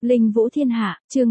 Linh Vũ Thiên Hạ, chương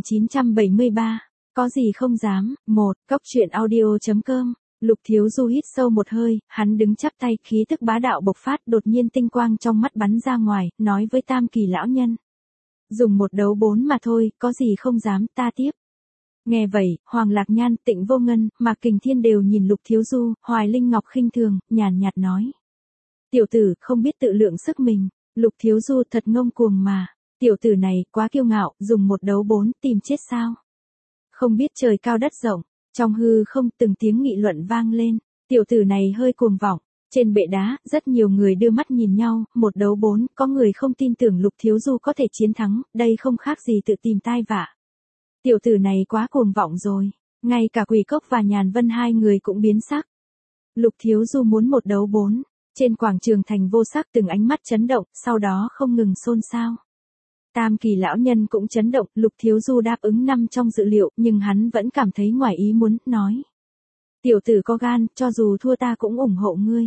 3973. Có gì không dám. 1. Cốc truyện audio.com. Lục Thiếu Du hít sâu một hơi, hắn đứng chắp tay, khí tức bá đạo bộc phát, đột nhiên tinh quang trong mắt bắn ra ngoài, nói với Tam Kỳ lão nhân. Dùng một đấu 4 mà thôi, có gì không dám, ta tiếp. Nghe vậy, Hoàng Lạc Nhan, Tịnh Vô Ngân, Mạc Kình Thiên đều nhìn Lục Thiếu Du, Hoài Linh Ngọc khinh thường, nhàn nhạt nói. Tiểu tử, không biết tự lượng sức mình. Lục Thiếu Du thật ngông cuồng mà. Tiểu tử này, quá kiêu ngạo, dùng một đấu 4, tìm chết sao? Không biết trời cao đất rộng, trong hư không từng tiếng nghị luận vang lên, tiểu tử này hơi cuồng vọng. Trên bệ đá, rất nhiều người đưa mắt nhìn nhau, một đấu 4, có người không tin tưởng Lục Thiếu Du có thể chiến thắng, đây không khác gì tự tìm tai vạ. Tiểu tử này quá cuồng vọng rồi, ngay cả Quỷ Cốc và Nhàn Vân hai người cũng biến sắc. Lục Thiếu Du muốn một đấu 4, trên quảng trường thành vô sắc từng ánh mắt chấn động, sau đó không ngừng xôn xao. Tam Kỳ lão nhân cũng chấn động, Lục Thiếu Du đáp ứng nằm trong dự liệu, nhưng hắn vẫn cảm thấy ngoài ý muốn, nói. Tiểu tử có gan, cho dù thua ta cũng ủng hộ ngươi.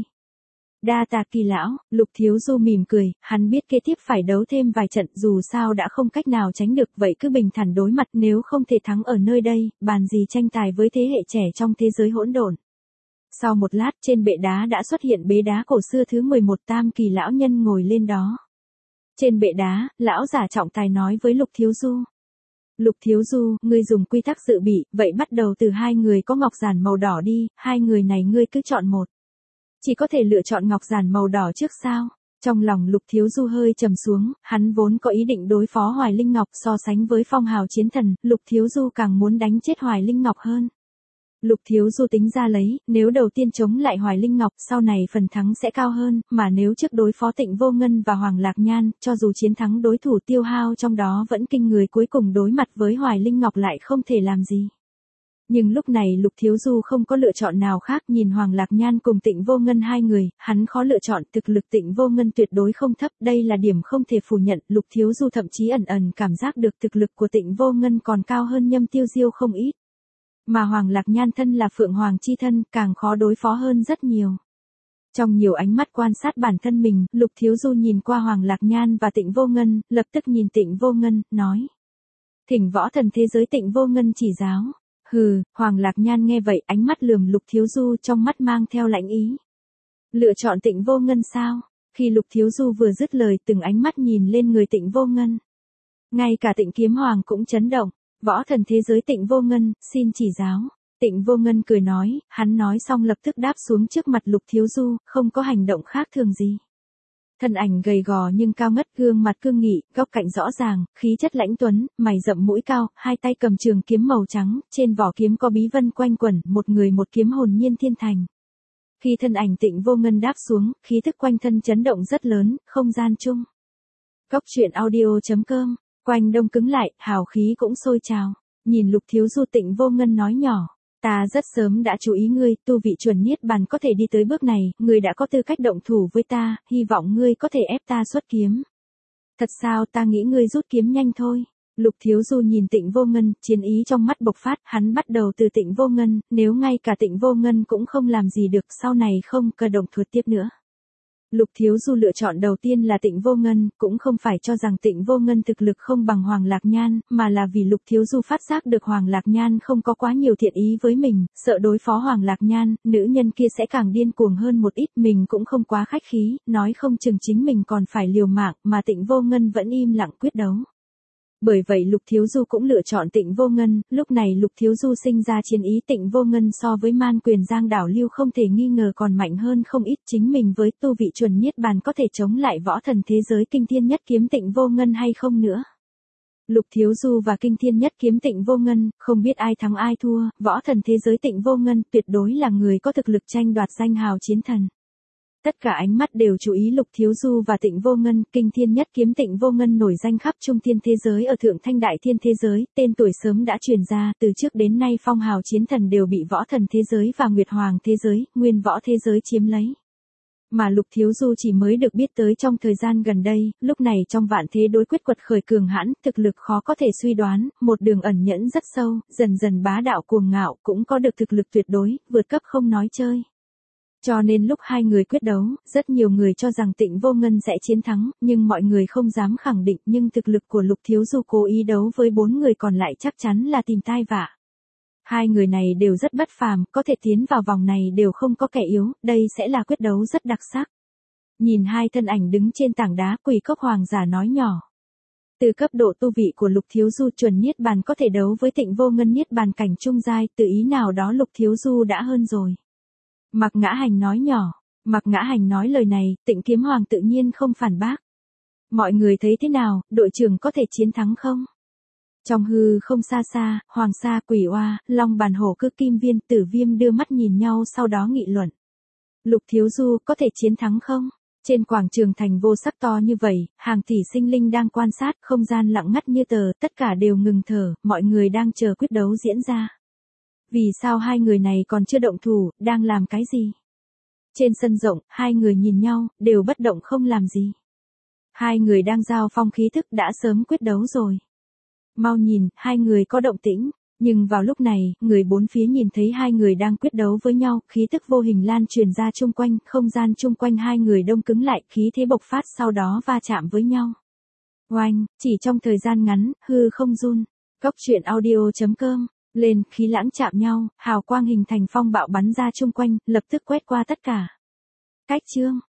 Đa tạ Kỳ lão. Lục Thiếu Du mỉm cười, hắn biết kế tiếp phải đấu thêm vài trận, dù sao đã không cách nào tránh được, vậy cứ bình thản đối mặt, nếu không thể thắng ở nơi đây, bàn gì tranh tài với thế hệ trẻ trong thế giới hỗn độn. Sau một lát, trên bệ đá đã xuất hiện bế đá cổ xưa thứ 11, Tam Kỳ lão nhân ngồi lên đó. Trên bệ đá, lão giả trọng tài nói với Lục Thiếu Du. Lục Thiếu Du, ngươi dùng quy tắc dự bị, vậy bắt đầu từ hai người có ngọc giản màu đỏ đi, hai người này ngươi cứ chọn một. Chỉ có thể lựa chọn ngọc giản màu đỏ trước sao? Trong lòng Lục Thiếu Du hơi trầm xuống, hắn vốn có ý định đối phó Hoài Linh Ngọc, so sánh với phong hào chiến thần, Lục Thiếu Du càng muốn đánh chết Hoài Linh Ngọc hơn. Lục Thiếu Du tính ra lấy, nếu đầu tiên chống lại Hoài Linh Ngọc, sau này phần thắng sẽ cao hơn, mà nếu trước đối phó Tịnh Vô Ngân và Hoàng Lạc Nhan, cho dù chiến thắng đối thủ tiêu hao trong đó vẫn kinh người, cuối cùng đối mặt với Hoài Linh Ngọc lại không thể làm gì. Nhưng lúc này Lục Thiếu Du không có lựa chọn nào khác, nhìn Hoàng Lạc Nhan cùng Tịnh Vô Ngân hai người, hắn khó lựa chọn, thực lực Tịnh Vô Ngân tuyệt đối không thấp, đây là điểm không thể phủ nhận, Lục Thiếu Du thậm chí ẩn ẩn cảm giác được thực lực của Tịnh Vô Ngân còn cao hơn Nhâm Tiêu Diêu không ít. Mà Hoàng Lạc Nhan thân là Phượng Hoàng chi thân, càng khó đối phó hơn rất nhiều. Trong nhiều ánh mắt quan sát bản thân mình, Lục Thiếu Du nhìn qua Hoàng Lạc Nhan và Tịnh Vô Ngân, lập tức nhìn Tịnh Vô Ngân, nói. Thỉnh võ thần thế giới Tịnh Vô Ngân chỉ giáo. Hừ. Hoàng Lạc Nhan nghe vậy, ánh mắt lườm Lục Thiếu Du, trong mắt mang theo lãnh ý. Lựa chọn Tịnh Vô Ngân sao? Khi Lục Thiếu Du vừa dứt lời, từng ánh mắt nhìn lên người Tịnh Vô Ngân. Ngay cả Tịnh Kiếm Hoàng cũng chấn động. Võ thần thế giới Tịnh Vô Ngân, xin chỉ giáo. Tịnh Vô Ngân cười nói, hắn nói xong lập tức đáp xuống trước mặt Lục Thiếu Du, không có hành động khác thường gì. Thân ảnh gầy gò nhưng cao ngất, gương mặt cương nghị, góc cạnh rõ ràng, khí chất lãnh tuấn, mày rậm mũi cao, hai tay cầm trường kiếm màu trắng, trên vỏ kiếm có bí vân quanh quẩn, một người một kiếm hồn nhiên thiên thành. Khi thân ảnh Tịnh Vô Ngân đáp xuống, khí thức quanh thân chấn động rất lớn, không gian chung. Cốc truyện audio.com. Quanh đông cứng lại, hào khí cũng sôi trào. Nhìn Lục Thiếu Du, Tịnh Vô Ngân nói nhỏ. Ta rất sớm đã chú ý ngươi, tu vị chuẩn niết bàn có thể đi tới bước này, ngươi đã có tư cách động thủ với ta, hy vọng ngươi có thể ép ta xuất kiếm. Thật sao, ta nghĩ ngươi rút kiếm nhanh thôi. Lục Thiếu Du nhìn Tịnh Vô Ngân, chiến ý trong mắt bộc phát, hắn bắt đầu từ Tịnh Vô Ngân, nếu ngay cả Tịnh Vô Ngân cũng không làm gì được, sau này không cơ động thuật tiếp nữa. Lục Thiếu Du lựa chọn đầu tiên là Tịnh Vô Ngân, cũng không phải cho rằng Tịnh Vô Ngân thực lực không bằng Hoàng Lạc Nhan, mà là vì Lục Thiếu Du phát giác được Hoàng Lạc Nhan không có quá nhiều thiện ý với mình, sợ đối phó Hoàng Lạc Nhan, nữ nhân kia sẽ càng điên cuồng hơn một ít, mình cũng không quá khách khí, nói không chừng chính mình còn phải liều mạng, mà Tịnh Vô Ngân vẫn im lặng quyết đấu. Bởi vậy Lục Thiếu Du cũng lựa chọn Tịnh Vô Ngân, lúc này Lục Thiếu Du sinh ra chiến ý, Tịnh Vô Ngân so với Man Quyền Giang Đảo Lưu không thể nghi ngờ còn mạnh hơn không ít, chính mình với tu vị chuẩn niết bàn có thể chống lại võ thần thế giới Kinh Thiên Nhất Kiếm Tịnh Vô Ngân hay không nữa. Lục Thiếu Du và Kinh Thiên Nhất Kiếm Tịnh Vô Ngân, không biết ai thắng ai thua, võ thần thế giới Tịnh Vô Ngân tuyệt đối là người có thực lực tranh đoạt danh hào chiến thần. Tất cả ánh mắt đều chú ý Lục Thiếu Du và Tịnh Vô Ngân, Kinh Thiên Nhất Kiếm Tịnh Vô Ngân nổi danh khắp trung thiên thế giới, ở Thượng Thanh Đại Thiên thế giới, tên tuổi sớm đã truyền ra, từ trước đến nay phong hào chiến thần đều bị võ thần thế giới và Nguyệt Hoàng thế giới, Nguyên Võ thế giới chiếm lấy. Mà Lục Thiếu Du chỉ mới được biết tới trong thời gian gần đây, lúc này trong vạn thế đối quyết quật khởi cường hãn, thực lực khó có thể suy đoán, một đường ẩn nhẫn rất sâu, dần dần bá đạo cuồng ngạo, cũng có được thực lực tuyệt đối, vượt cấp không nói chơi. Cho nên lúc hai người quyết đấu, rất nhiều người cho rằng Tịnh Vô Ngân sẽ chiến thắng, nhưng mọi người không dám khẳng định, nhưng thực lực của Lục Thiếu Du cố ý đấu với 4 người còn lại chắc chắn là tìm tai vạ. Hai người này đều rất bất phàm, có thể tiến vào vòng này đều không có kẻ yếu, đây sẽ là quyết đấu rất đặc sắc. Nhìn hai thân ảnh đứng trên tảng đá, Quỷ Cốc Hoàng giả nói nhỏ. Từ cấp độ tu vị của Lục Thiếu Du chuẩn niết bàn có thể đấu với Tịnh Vô Ngân niết bàn cảnh trung giai, tự ý nào đó Lục Thiếu Du đã hơn rồi. Mạc Ngã Hành nói nhỏ. Mạc Ngã Hành nói lời này, Tịnh Kiếm Hoàng tự nhiên không phản bác. Mọi người thấy thế nào, đội trưởng có thể chiến thắng không? Trong hư không xa xa, Hoàng Sa, Quỷ Oa, Long Bàn Hổ Cư Kim Viên, Tử Viêm đưa mắt nhìn nhau sau đó nghị luận. Lục Thiếu Du có thể chiến thắng không? Trên quảng trường thành vô sắc to như vậy, hàng tỷ sinh linh đang quan sát, không gian lặng ngắt như tờ, tất cả đều ngừng thở, mọi người đang chờ quyết đấu diễn ra. Vì sao hai người này còn chưa động thủ, đang làm cái gì? Trên sân rộng, hai người nhìn nhau, đều bất động không làm gì. Hai người đang giao phong khí thức đã sớm quyết đấu rồi. Mau nhìn, hai người có động tĩnh. Nhưng vào lúc này, người bốn phía nhìn thấy hai người đang quyết đấu với nhau, khí tức vô hình lan truyền ra chung quanh, không gian chung quanh hai người đông cứng lại, khí thế bộc phát sau đó va chạm với nhau. Oanh, chỉ trong thời gian ngắn, hư không run. Cốc truyện audio.com, lên, khí lãng chạm nhau, hào quang hình thành phong bạo bắn ra chung quanh, lập tức quét qua tất cả. Cách chương.